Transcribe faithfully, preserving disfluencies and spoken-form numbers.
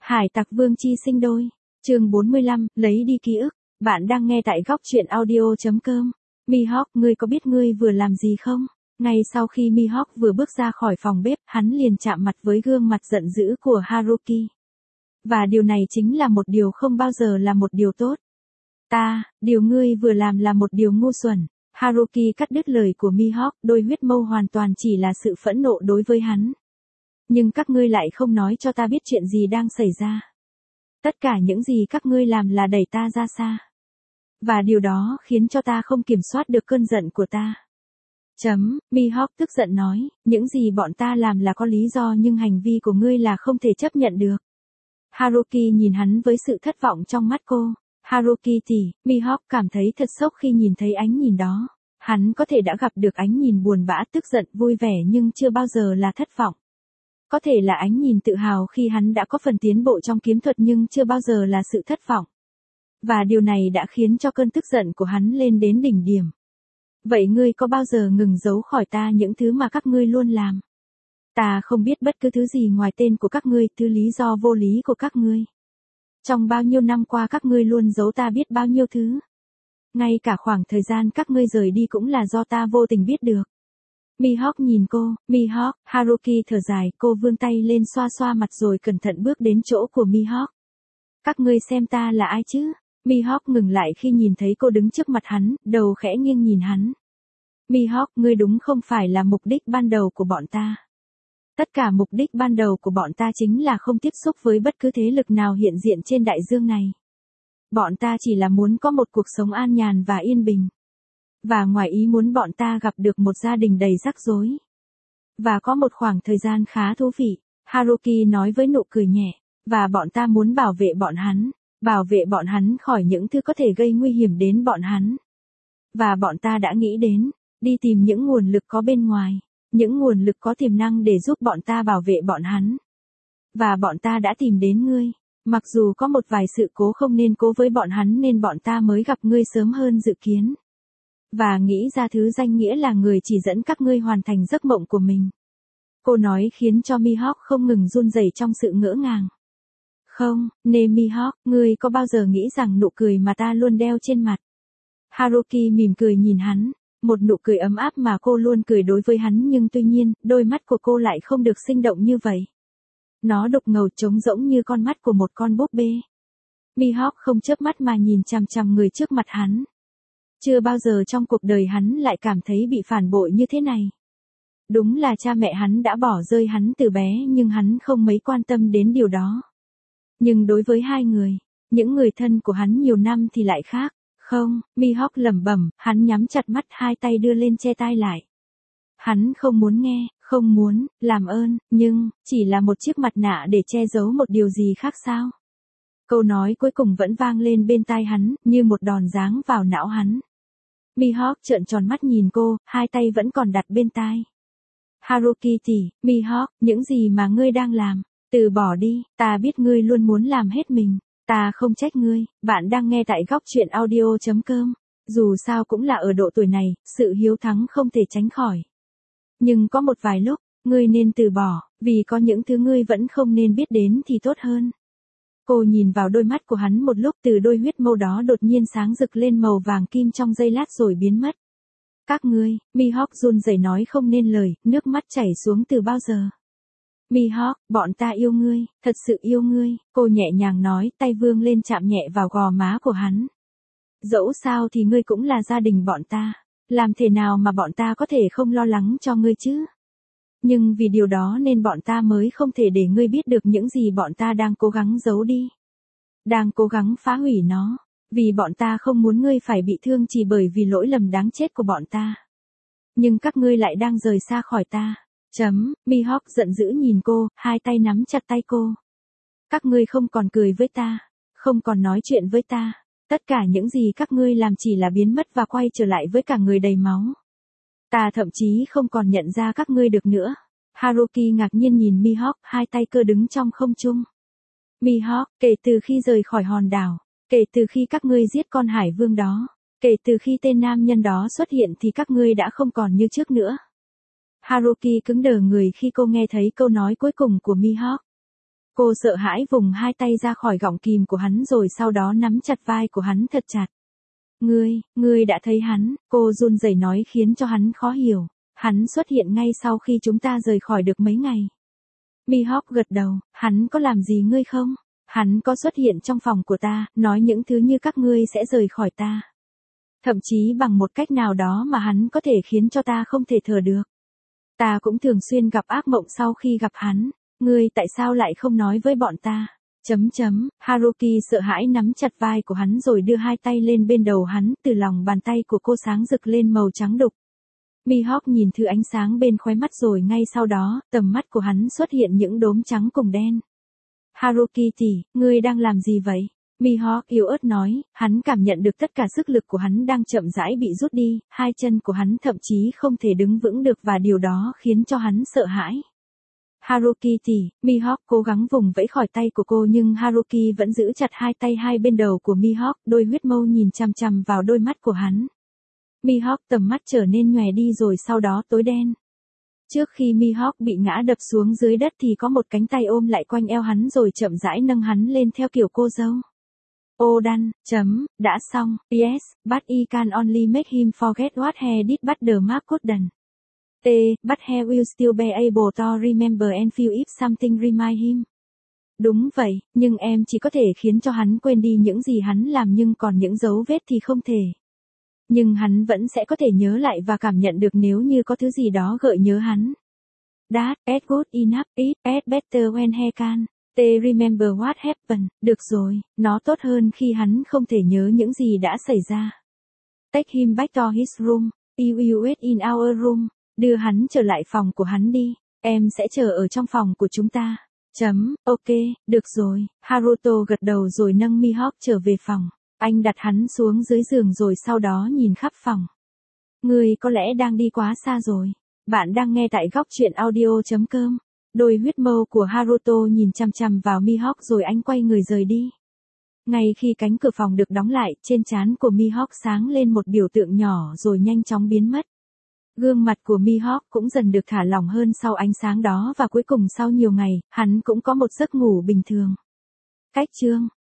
Hải tặc vương chi sinh đôi. Chương bốn mươi lăm, lấy đi ký ức. Bạn đang nghe tại góc truyện audio chấm com. Mihawk, ngươi có biết ngươi vừa làm gì không? Ngay sau khi Mihawk vừa bước ra khỏi phòng bếp, hắn liền chạm mặt với gương mặt giận dữ của Haruki. Và điều này chính là một điều không bao giờ là một điều tốt. Ta, điều ngươi vừa làm là một điều ngu xuẩn. Haruki cắt đứt lời của Mihawk, đôi huyết mâu hoàn toàn chỉ là sự phẫn nộ đối với hắn. Nhưng các ngươi lại không nói cho ta biết chuyện gì đang xảy ra. Tất cả những gì các ngươi làm là đẩy ta ra xa. Và điều đó khiến cho ta không kiểm soát được cơn giận của ta. Chấm, Mihawk tức giận nói, những gì bọn ta làm là có lý do nhưng hành vi của ngươi là không thể chấp nhận được. Haruki nhìn hắn với sự thất vọng trong mắt cô. Haruki tỷ, Mihawk cảm thấy thật sốc khi nhìn thấy ánh nhìn đó. Hắn có thể đã gặp được ánh nhìn buồn bã, tức giận, vui vẻ nhưng chưa bao giờ là thất vọng. Có thể là ánh nhìn tự hào khi hắn đã có phần tiến bộ trong kiếm thuật nhưng chưa bao giờ là sự thất vọng. Và điều này đã khiến cho cơn tức giận của hắn lên đến đỉnh điểm. Vậy ngươi có bao giờ ngừng giấu khỏi ta những thứ mà các ngươi luôn làm? Ta không biết bất cứ thứ gì ngoài tên của các ngươi, thứ lý do vô lý của các ngươi. Trong bao nhiêu năm qua các ngươi luôn giấu ta biết bao nhiêu thứ. Ngay cả khoảng thời gian các ngươi rời đi cũng là do ta vô tình biết được. Mihawk nhìn cô, Mihawk, Haruki thở dài, cô vươn tay lên xoa xoa mặt rồi cẩn thận bước đến chỗ của Mihawk. Các ngươi xem ta là ai chứ? Mihawk ngừng lại khi nhìn thấy cô đứng trước mặt hắn, đầu khẽ nghiêng nhìn hắn. Mihawk, ngươi đúng không phải là mục đích ban đầu của bọn ta. Tất cả mục đích ban đầu của bọn ta chính là không tiếp xúc với bất cứ thế lực nào hiện diện trên đại dương này. Bọn ta chỉ là muốn có một cuộc sống an nhàn và yên bình. Và ngoài ý muốn bọn ta gặp được một gia đình đầy rắc rối. Và có một khoảng thời gian khá thú vị, Haruki nói với nụ cười nhẹ. Và bọn ta muốn bảo vệ bọn hắn, bảo vệ bọn hắn khỏi những thứ có thể gây nguy hiểm đến bọn hắn. Và bọn ta đã nghĩ đến, đi tìm những nguồn lực có bên ngoài, những nguồn lực có tiềm năng để giúp bọn ta bảo vệ bọn hắn. Và bọn ta đã tìm đến ngươi, mặc dù có một vài sự cố không nên cố với bọn hắn nên bọn ta mới gặp ngươi sớm hơn dự kiến. Và nghĩ ra thứ danh nghĩa là người chỉ dẫn các ngươi hoàn thành giấc mộng của mình. Cô nói khiến cho Mihawk không ngừng run rẩy trong sự ngỡ ngàng. Không, nê Mihawk, ngươi có bao giờ nghĩ rằng nụ cười mà ta luôn đeo trên mặt? Haruki mỉm cười nhìn hắn, một nụ cười ấm áp mà cô luôn cười đối với hắn nhưng tuy nhiên, đôi mắt của cô lại không được sinh động như vậy. Nó đục ngầu trống rỗng như con mắt của một con búp bê. Mihawk không chớp mắt mà nhìn chằm chằm người trước mặt hắn. Chưa bao giờ trong cuộc đời hắn lại cảm thấy bị phản bội như thế này. Đúng là cha mẹ hắn đã bỏ rơi hắn từ bé nhưng hắn không mấy quan tâm đến điều đó. Nhưng đối với hai người, những người thân của hắn nhiều năm thì lại khác. Không, Mihawk lẩm bẩm, hắn nhắm chặt mắt, hai tay đưa lên che tai lại. Hắn không muốn nghe, không muốn, làm ơn, nhưng, chỉ là một chiếc mặt nạ để che giấu một điều gì khác sao? Câu nói cuối cùng vẫn vang lên bên tai hắn, như một đòn giáng vào não hắn. Mihawk trợn tròn mắt nhìn cô, hai tay vẫn còn đặt bên tai. Haruki tỷ, Mihawk, những gì mà ngươi đang làm? Từ bỏ đi, ta biết ngươi luôn muốn làm hết mình. Ta không trách ngươi, bạn đang nghe tại góc truyện audio chấm com. Dù sao cũng là ở độ tuổi này, sự hiếu thắng không thể tránh khỏi. Nhưng có một vài lúc, ngươi nên từ bỏ, vì có những thứ ngươi vẫn không nên biết đến thì tốt hơn. Cô nhìn vào đôi mắt của hắn một lúc, từ đôi huyết mâu đó đột nhiên sáng rực lên màu vàng kim trong giây lát rồi biến mất. Các ngươi, Mihawk run rẩy nói không nên lời, nước mắt chảy xuống từ bao giờ. Mihawk, bọn ta yêu ngươi, thật sự yêu ngươi, cô nhẹ nhàng nói, tay vươn lên chạm nhẹ vào gò má của hắn. Dẫu sao thì ngươi cũng là gia đình bọn ta, làm thế nào mà bọn ta có thể không lo lắng cho ngươi chứ? Nhưng vì điều đó nên bọn ta mới không thể để ngươi biết được những gì bọn ta đang cố gắng giấu đi. Đang cố gắng phá hủy nó, vì bọn ta không muốn ngươi phải bị thương chỉ bởi vì lỗi lầm đáng chết của bọn ta. Nhưng các ngươi lại đang rời xa khỏi ta. Chấm, Mihawk giận dữ nhìn cô, hai tay nắm chặt tay cô. Các ngươi không còn cười với ta, không còn nói chuyện với ta. Tất cả những gì các ngươi làm chỉ là biến mất và quay trở lại với cả người đầy máu. Ta thậm chí không còn nhận ra các ngươi được nữa. Haruki ngạc nhiên nhìn Mihawk, hai tay cơ đứng trong không trung. Mihawk, kể từ khi rời khỏi hòn đảo, kể từ khi các ngươi giết con hải vương đó, kể từ khi tên nam nhân đó xuất hiện thì các ngươi đã không còn như trước nữa. Haruki cứng đờ người khi cô nghe thấy câu nói cuối cùng của Mihawk. Cô sợ hãi vùng hai tay ra khỏi gọng kìm của hắn rồi sau đó nắm chặt vai của hắn thật chặt. Ngươi, ngươi đã thấy hắn, cô run rẩy nói khiến cho hắn khó hiểu. Hắn xuất hiện ngay sau khi chúng ta rời khỏi được mấy ngày. Mihawk gật đầu, hắn có làm gì ngươi không? Hắn có xuất hiện trong phòng của ta, nói những thứ như các ngươi sẽ rời khỏi ta. Thậm chí bằng một cách nào đó mà hắn có thể khiến cho ta không thể thở được. Ta cũng thường xuyên gặp ác mộng sau khi gặp hắn. Ngươi tại sao lại không nói với bọn ta? Chấm chấm, Haruki sợ hãi nắm chặt vai của hắn rồi đưa hai tay lên bên đầu hắn, từ lòng bàn tay của cô sáng rực lên màu trắng đục. Mihawk nhìn thứ ánh sáng bên khóe mắt rồi ngay sau đó, tầm mắt của hắn xuất hiện những đốm trắng cùng đen. Haruki tỷ, ngươi đang làm gì vậy? Mihawk yếu ớt nói, hắn cảm nhận được tất cả sức lực của hắn đang chậm rãi bị rút đi, hai chân của hắn thậm chí không thể đứng vững được và điều đó khiến cho hắn sợ hãi. Haruki tỷ, Mihawk cố gắng vùng vẫy khỏi tay của cô nhưng Haruki vẫn giữ chặt hai tay hai bên đầu của Mihawk, đôi huyết mâu nhìn chằm chằm vào đôi mắt của hắn. Mihawk tầm mắt trở nên nhòe đi rồi sau đó tối đen. Trước khi Mihawk bị ngã đập xuống dưới đất thì có một cánh tay ôm lại quanh eo hắn rồi chậm rãi nâng hắn lên theo kiểu cô dâu. Odan, chấm, đã xong, yes, but he can only make him forget what he did but the mark couldn't. T, but he will still be able to remember and feel if something remind him. Đúng vậy, nhưng em chỉ có thể khiến cho hắn quên đi những gì hắn làm nhưng còn những dấu vết thì không thể. Nhưng hắn vẫn sẽ có thể nhớ lại và cảm nhận được nếu như có thứ gì đó gợi nhớ hắn. That, is good enough, it, is better when he can. T remember what happened, được rồi, nó tốt hơn khi hắn không thể nhớ những gì đã xảy ra. Take him back to his room, you will wait in our room, đưa hắn trở lại phòng của hắn đi, em sẽ chờ ở trong phòng của chúng ta. Chấm, ok, được rồi, Haruto gật đầu rồi nâng Mihawk trở về phòng. Anh đặt hắn xuống dưới giường rồi sau đó nhìn khắp phòng. Ngươi có lẽ đang đi quá xa rồi. Bạn đang nghe tại góc truyện audio chấm com. Đôi huyết mâu của Haruto nhìn chằm chằm vào Mihawk rồi anh quay người rời đi. Ngay khi cánh cửa phòng được đóng lại, trên trán của Mihawk sáng lên một biểu tượng nhỏ rồi nhanh chóng biến mất. Gương mặt của Mihawk cũng dần được thả lỏng hơn sau ánh sáng đó và cuối cùng sau nhiều ngày, hắn cũng có một giấc ngủ bình thường. Cách chương